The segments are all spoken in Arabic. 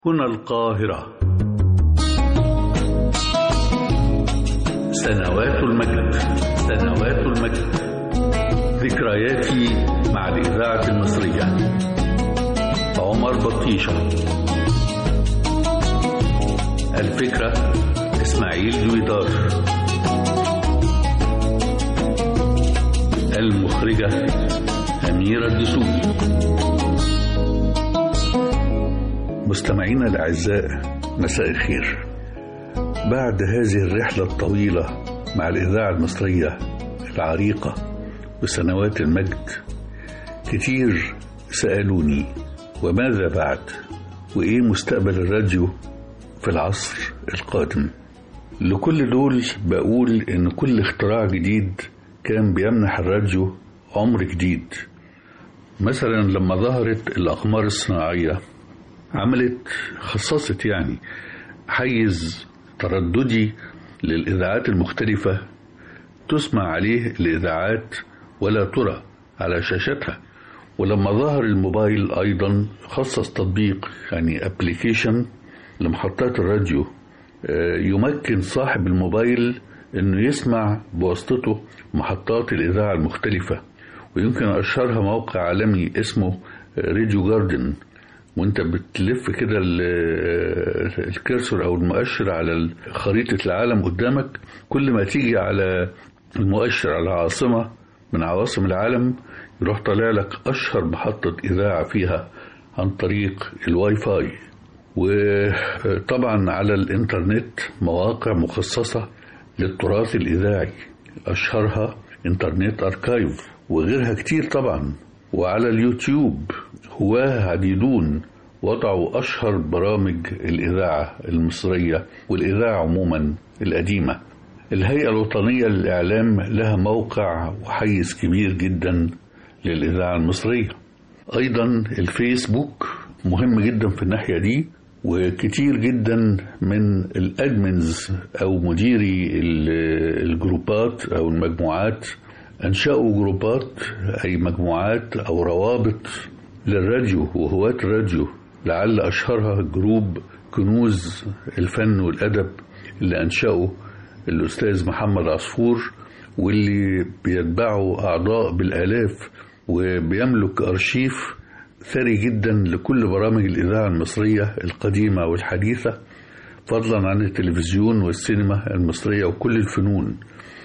هنا القاهرة. سنوات المجد، سنوات المجد، ذكرياتي مع الإذاعة المصرية. عمر بطيشة. الفكرة إسماعيل دويدار. المخرجة أميرة الدسوقي. مستمعينا الأعزاء، مساء الخير. بعد هذه الرحلة الطويلة مع الإذاعة المصرية العريقة وسنوات المجد، كتير سألوني وماذا بعد، وإيه مستقبل الراديو في العصر القادم. لكل دول بقول إن كل اختراع جديد كان بيمنح الراديو عمر جديد. مثلا لما ظهرت الأقمار الصناعية خصصت حيز ترددي للإذاعات المختلفة تسمع عليه الإذاعات ولا ترى على شاشتها. ولما ظهر الموبايل أيضا خصص تطبيق أبليكيشن لمحطات الراديو يمكن صاحب الموبايل أنه يسمع بواسطته محطات الإذاعة المختلفة. ويمكن أشهرها موقع عالمي اسمه راديو جاردن، وانت بتلف كده الكرسور او المؤشر على خريطة العالم قدامك، كل ما تيجي على المؤشر على عاصمة من عواصم العالم يروح طالع لك اشهر محطة اذاعة فيها عن طريق الواي فاي. وطبعا على الانترنت مواقع مخصصة للتراث الاذاعي، اشهرها انترنت اركايف وغيرها كتير طبعا. وعلى اليوتيوب هواه عديدون وضعوا أشهر برامج الإذاعة المصرية والإذاعة عموما القديمة. الهيئة الوطنية للإعلام لها موقع وحيز كبير جدا للإذاعة المصرية. أيضا الفيسبوك مهم جدا في الناحية دي، وكتير جدا من الأدمنز أو مديري الجروبات أو المجموعات أنشأوا جروبات أي مجموعات أو روابط للراديو وهواة الراديو. لعل أشهرها جروب كنوز الفن والأدب اللي أنشأه الأستاذ محمد عصفور، واللي بيتبعه أعضاء بالآلاف، وبيملك أرشيف ثري جدا لكل برامج الإذاعة المصرية القديمة والحديثة، فضلا عن التلفزيون والسينما المصرية وكل الفنون.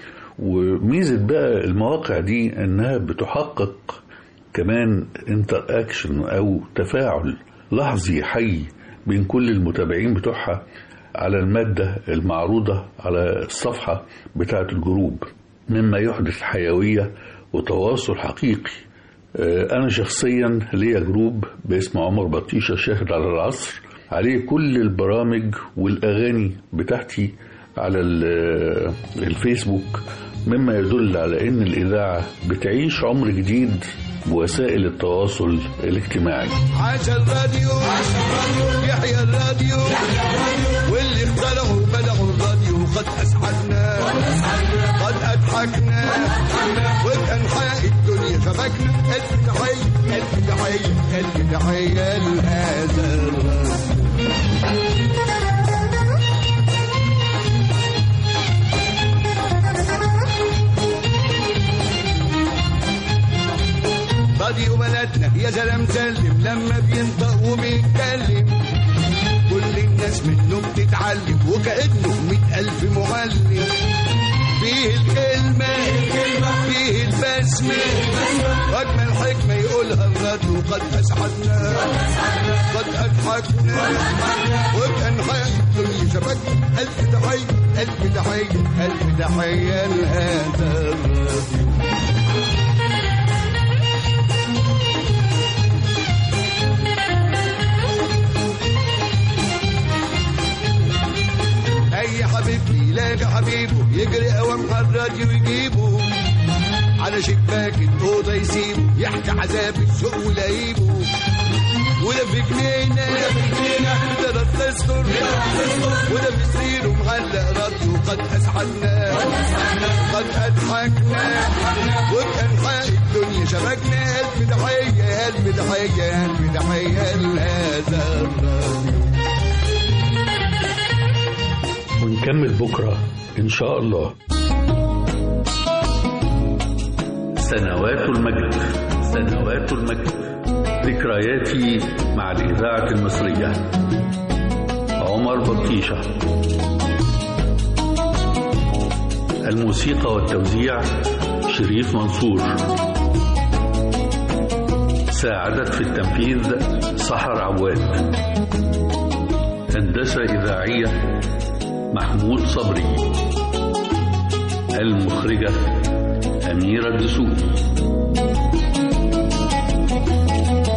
وميزة بقى المواقع دي انها بتحقق كمان انتر اكشن او تفاعل لحظي حي بين كل المتابعين بتوعها على المادة المعروضة على الصفحة بتاعة الجروب، مما يحدث حيوية وتواصل حقيقي. انا شخصيا ليا جروب باسم عمر بطيشة شاهد على العصر، عليه كل البرامج والاغاني بتاعتي على الفيسبوك، مما يدل على ان الاذاعه بتعيش عمر جديد بوسائل التواصل الاجتماعي. عاش الراديو، يحيى الراديو، واللي اخترعوا بلعوا الراديو قد اسعدنا، قد اضحكنا، وبانحاء الدنيا شبكنا. الف تحيه، الف تحيه، الف تحيه لهذا الراديو. راديو بلدنا يا سلام سلم، لما بينطق وبيتكلم كل الناس منه بتتعلم، وكأنه 100,000 معلم. فيه الكلمة فيه البسمة، وأجمل حكمة يقولها الراديو قد أسعدنا، قد أضحكنا، وبأنحاء الدنيا شبكنا. ألف تحية، ألف تحية، ألف تحية لهذا الراديو. أي حبيبي يلاقي حبيبه يجري قوام على الراديو يجيبه، على شباك الأوضة يسيبه يحكي عذاب الشوق ولايبه. وده في جنينة ده تستر، وده في سريره معلق راديو قد أسعدنا، قد أضحكنا، وبأنحاء الدنيا شبكنا. ألف تحية، ألف تحية، ألف تحية لهذا الراديو. نكمل بكرة إن شاء الله. سنوات المجد، سنوات المجد، ذكرياتي مع الإذاعة المصرية. عمر بطيشة. الموسيقى والتوزيع شريف منصور. ساعدت في التنفيذ سحر عواد. هندسة إذاعية محمود صبري. المخرجة أميرة الدسوقي.